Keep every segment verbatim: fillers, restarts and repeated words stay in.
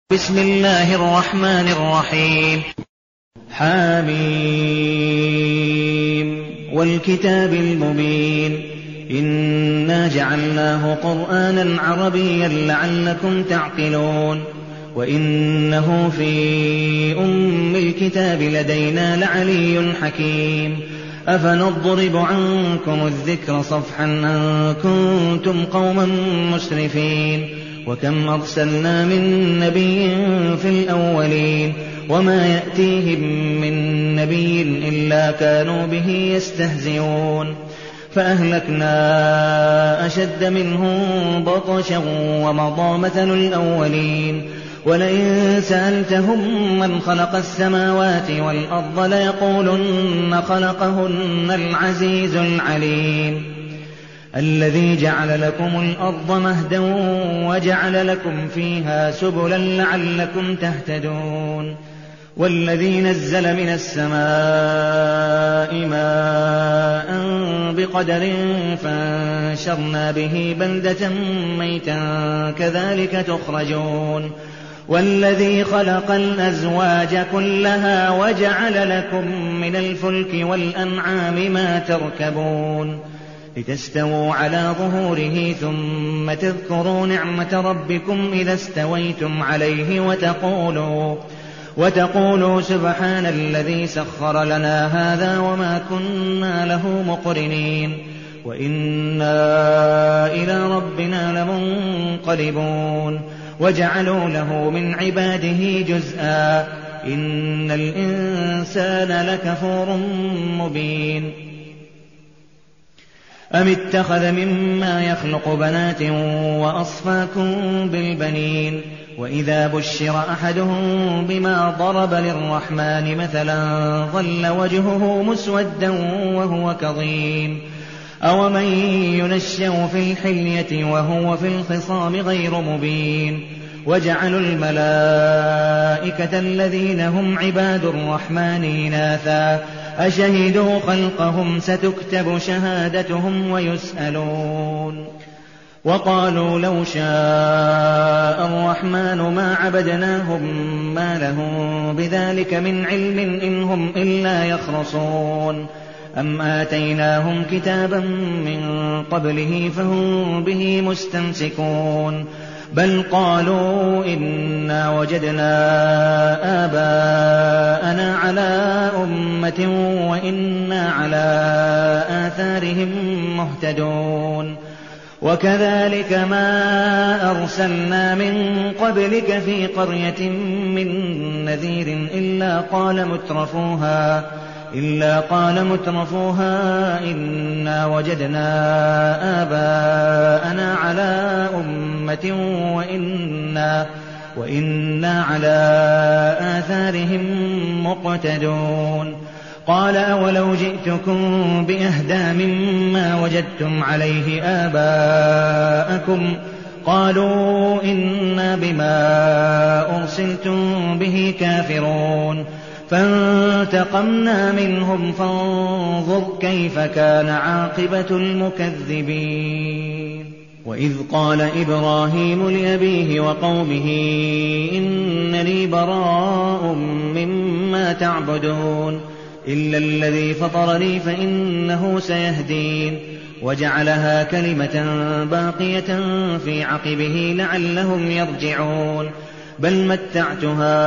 بسم الله الرحمن الرحيم. حاميم والكتاب المبين إنا جعلناه قرآنا عربيا لعلكم تعقلون وإنه في أم الكتاب لدينا لعلي حكيم. أفنضرب عنكم الذكر صفحا أن كنتم قوما مسرفين وكم أرسلنا من نبي في الأولين وما يأتيهم من نبي إلا كانوا به يستهزئون فأهلكنا أشد منهم بطشا ومضى مثل الأولين ولئن سألتهم من خلق السماوات والأرض ليقولن خلقهن العزيز العليم الذي جعل لكم الأرض مهدا وجعل لكم فيها سبلا لعلكم تهتدون والذي نزل من السماء ماء بقدر فانشرنا به بلدة ميتا كذلك تخرجون والذي خلق الأزواج كلها وجعل لكم من الفلك والأنعام ما تركبون لتستووا على ظهوره ثم تذكروا نعمة ربكم إذا استويتم عليه وتقولوا, وتقولوا سبحان الذي سخر لنا هذا وما كنا له مقرنين وإنا إلى ربنا لمنقلبون وجعلوا له من عباده جزءا إن الإنسان لكفور مبين. أم اتخذ مما يخلق بنات وأصفاكم بالبنين وإذا بشر أحدهم بما ضرب للرحمن مثلا ظل وجهه مسودا وهو كظيم أومن ينشأ في الحلية وهو في الخصام غير مبين وجعلوا الملائكة الذين هم عباد الرحمن إناثا أشهدوا خلقهم ستكتب شهادتهم ويسألون وقالوا لو شاء الرحمن ما عبدناهم ما لهم بذلك من علم إن هم إلا يخرصون أم آتيناهم كتابا من قبله فهم به مستمسكون بل قالوا إنا وجدنا آباءنا على أمة وإنا على آثارهم مهتدون وكذلك ما أرسلنا من قبلك في قرية من نذير إلا قال مترفوها إلا قال مترفوها إنا وجدنا آباءنا على أمة وإنا, وإنا على آثارهم مقتدون قال أولو جئتكم بأهدى مما وجدتم عليه آباءكم قالوا إنا بما أرسلتم به كافرون فانتقمنا منهم فانظر كيف كان عاقبة المكذبين. وإذ قال إبراهيم لأبيه وقومه إنني براء مما تعبدون إلا الذي فطرني فإنه سيهدين وجعلها كلمة باقية في عقبه لعلهم يرجعون بل متعت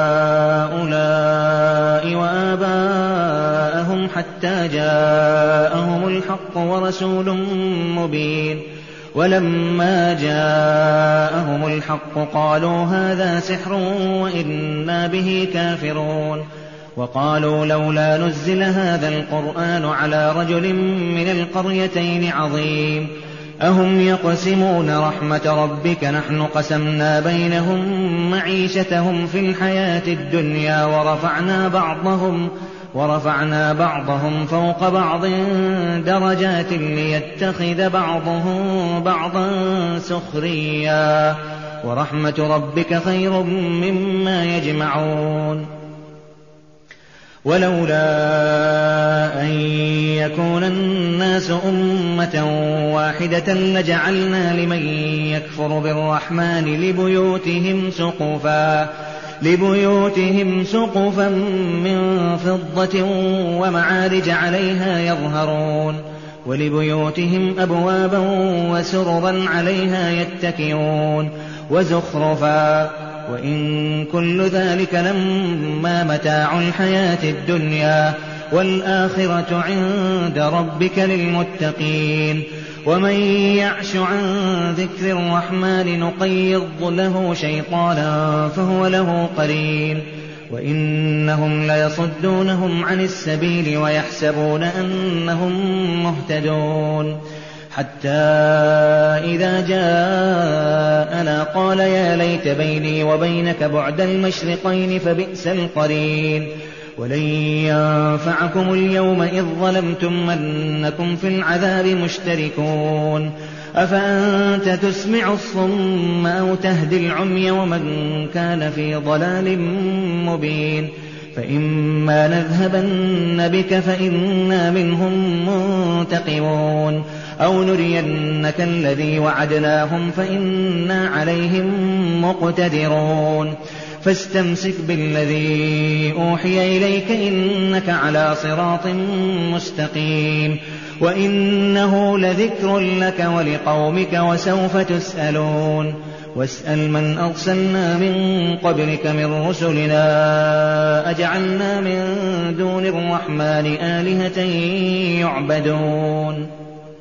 هؤلاء وآباءهم حتى جاءهم الحق ورسول مبين ولما جاءهم الحق قالوا هذا سحر وإنا به كافرون وقالوا لولا نزل هذا القرآن على رجل من القريتين عظيم أهم يقسمون رحمة ربك نحن قسمنا بينهم معيشتهم في الحياة الدنيا ورفعنا بعضهم, ورفعنا بعضهم فوق بعض درجات ليتخذ بعضهم بعضا سخريا ورحمة ربك خير مما يجمعون ولولا أن يكون الناس أمة واحدة لجعلنا لمن يكفر بالرحمن لبيوتهم سقفا لبيوتهم سقفا من فضة ومعارج عليها يظهرون ولبيوتهم أبوابا وسررا عليها يتكئون وزخرفا وإن كل ذلك لما متاع الحياة الدنيا والآخرة عند ربك للمتقين ومن يعش عن ذكر الرحمن نقيض له شيطانا فهو له قرين وإنهم ليصدونهم عن السبيل ويحسبون أنهم مهتدون حتى إذا جاءنا قال يا ليت بيني وبينك بعد المشرقين فبئس القرين ولن ينفعكم اليوم إذ ظلمتم أنكم في العذاب مشتركون أفأنت تسمع الصم أو تهدي العمي ومن كان في ضلال مبين فإما نذهبن بك فإنا منهم منتقمون أو نرينك الذي وعدناهم فإنا عليهم مقتدرون فاستمسك بالذي أوحي إليك إنك على صراط مستقيم وإنه لذكر لك ولقومك وسوف تسألون واسأل من أرسلنا من قبلك من رسلنا أجعلنا من دون الرحمن آلهة يعبدون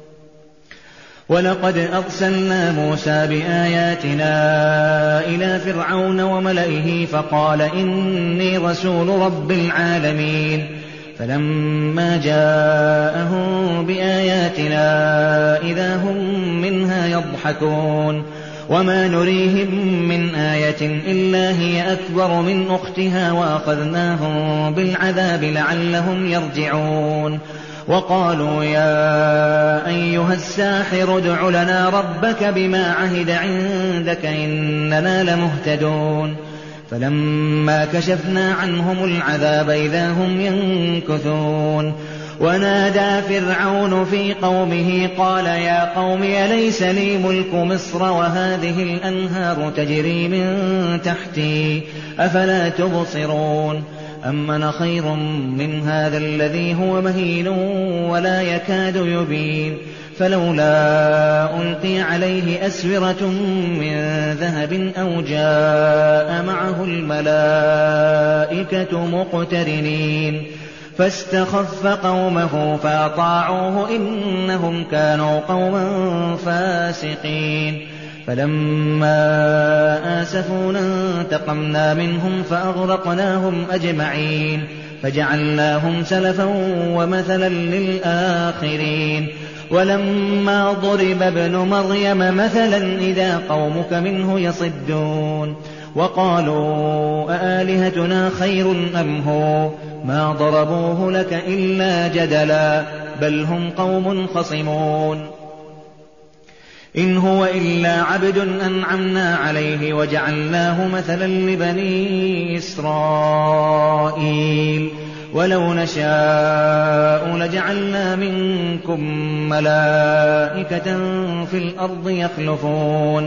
ولقد أرسلنا موسى بآياتنا إلى فرعون وملئه فقال إني رسول رب العالمين فلما جاءهم بآياتنا إذا هم منها يضحكون وما نريهم من آية إلا هي أكبر من أختها وأخذناهم بالعذاب لعلهم يرجعون وقالوا يا أيها الساحر ادع لنا ربك بما عهد عندك إننا لمهتدون فلما كشفنا عنهم العذاب إذا هم ينكثون ونادى فرعون في قومه قال يا قوم أليس لي ملك مصر وهذه الأنهار تجري من تحتي أفلا تبصرون أم أنا خير من هذا الذي هو مهين ولا يكاد يبين فلولا ألقي عليه أسورة من ذهب أو جاء معه الملائكة مقترنين فاستخف قومه فأطاعوه إنهم كانوا قوما فاسقين فلما آسفونا انتقمنا منهم فأغرقناهم أجمعين فجعلناهم سلفا ومثلا للآخرين ولما ضرب ابن مريم مثلا إذا قومك منه يصدون وقالوا أآلهتنا خير أم هو ما ضربوه لك إلا جدلا بل هم قوم خصمون إن هو إلا عبد أنعمنا عليه وجعلناه مثلا لبني إسرائيل ولو نشاء لجعلنا منكم ملائكة في الأرض يخلفون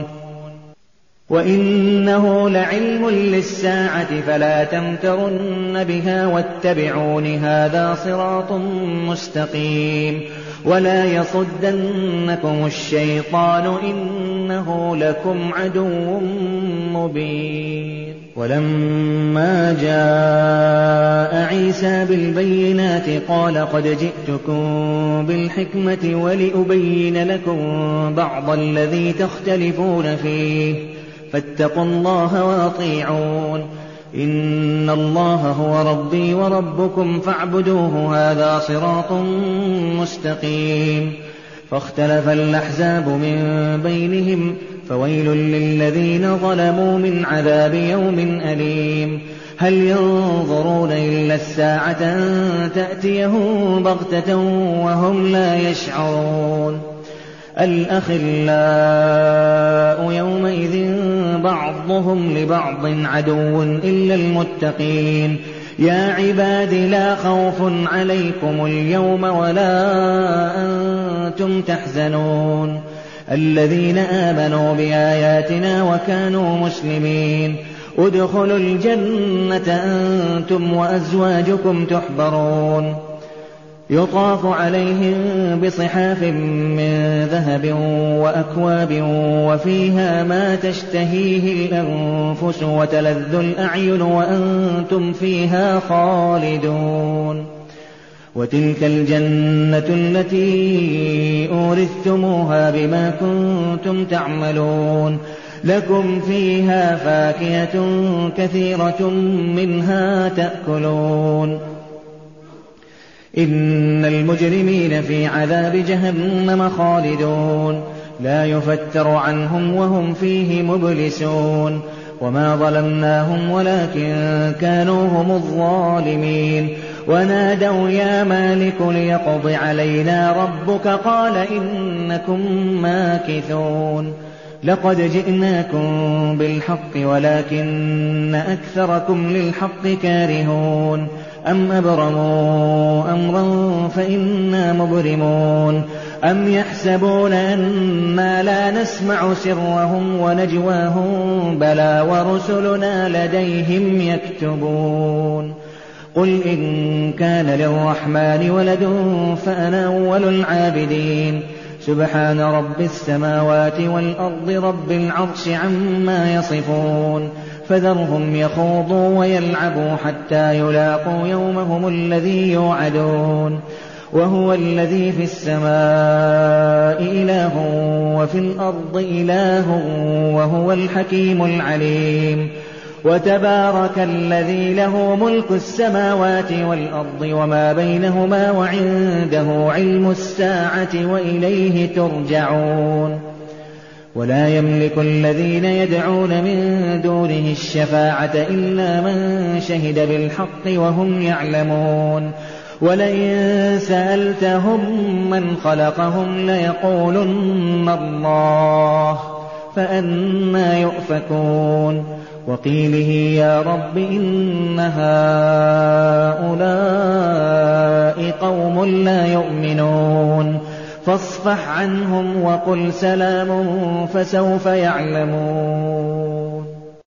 وإنه لعلم للساعة فلا تمترن بها واتبعون هذا صراط مستقيم ولا يصدنكم الشيطان إنه لكم عدو مبين ولما جاء عيسى بالبينات قال قد جئتكم بالحكمة ولأبين لكم بعض الذي تختلفون فيه فاتقوا الله وأطيعون إن الله هو ربي وربكم فاعبدوه هذا صراط مستقيم فاختلف الأحزاب من بينهم فويل للذين ظلموا من عذاب يوم أليم هل ينظرون إلا الساعة أن تأتيهم بغتة وهم لا يشعرون الأخلاء يومئذ بعضهم لبعض عدو إلا المتقين يا عباد لا خوف عليكم اليوم ولا أنتم تحزنون الذين آمنوا بآياتنا وكانوا مسلمين ادخلوا الجنة أنتم وأزواجكم تحبرون يطاف عليهم بصحاف من ذهب وأكواب وفيها ما تشتهيه الأنفس وتلذ الأعين وأنتم فيها خالدون وتلك الجنة التي أورثتموها بما كنتم تعملون لكم فيها فاكهة كثيرة منها تأكلون إن المجرمين في عذاب جهنم خالدون لا يفتر عنهم وهم فيه مبلسون وما ظلمناهم ولكن كانوا هم الظالمين ونادوا يا مالك ليقض علينا ربك قال إنكم ماكثون لقد جئناكم بالحق ولكن أكثركم للحق كارهون أم أبرموا أمرا فإنا مبرمون أم يحسبون أنا لا نسمع سرهم ونجواهم بلى ورسلنا لديهم يكتبون قل إن كان للرحمن ولد فأنا أول العابدين سبحان رب السماوات والأرض رب العرش عما يصفون فذرهم يخوضوا ويلعبوا حتى يلاقوا يومهم الذي يوعدون وهو الذي في السماء إله وفي الأرض إله وهو الحكيم العليم وتبارك الذي له ملك السماوات والأرض وما بينهما وعنده علم الساعة وإليه ترجعون ولا يملك الذين يدعون من دونه الشفاعة إلا من شهد بالحق وهم يعلمون ولئن سألتهم من خلقهم ليقولن الله فأنى يؤفكون وقيله يا رب إن هؤلاء قوم لا يؤمنون فاصفح عنهم وقل سلام فسوف يعلمون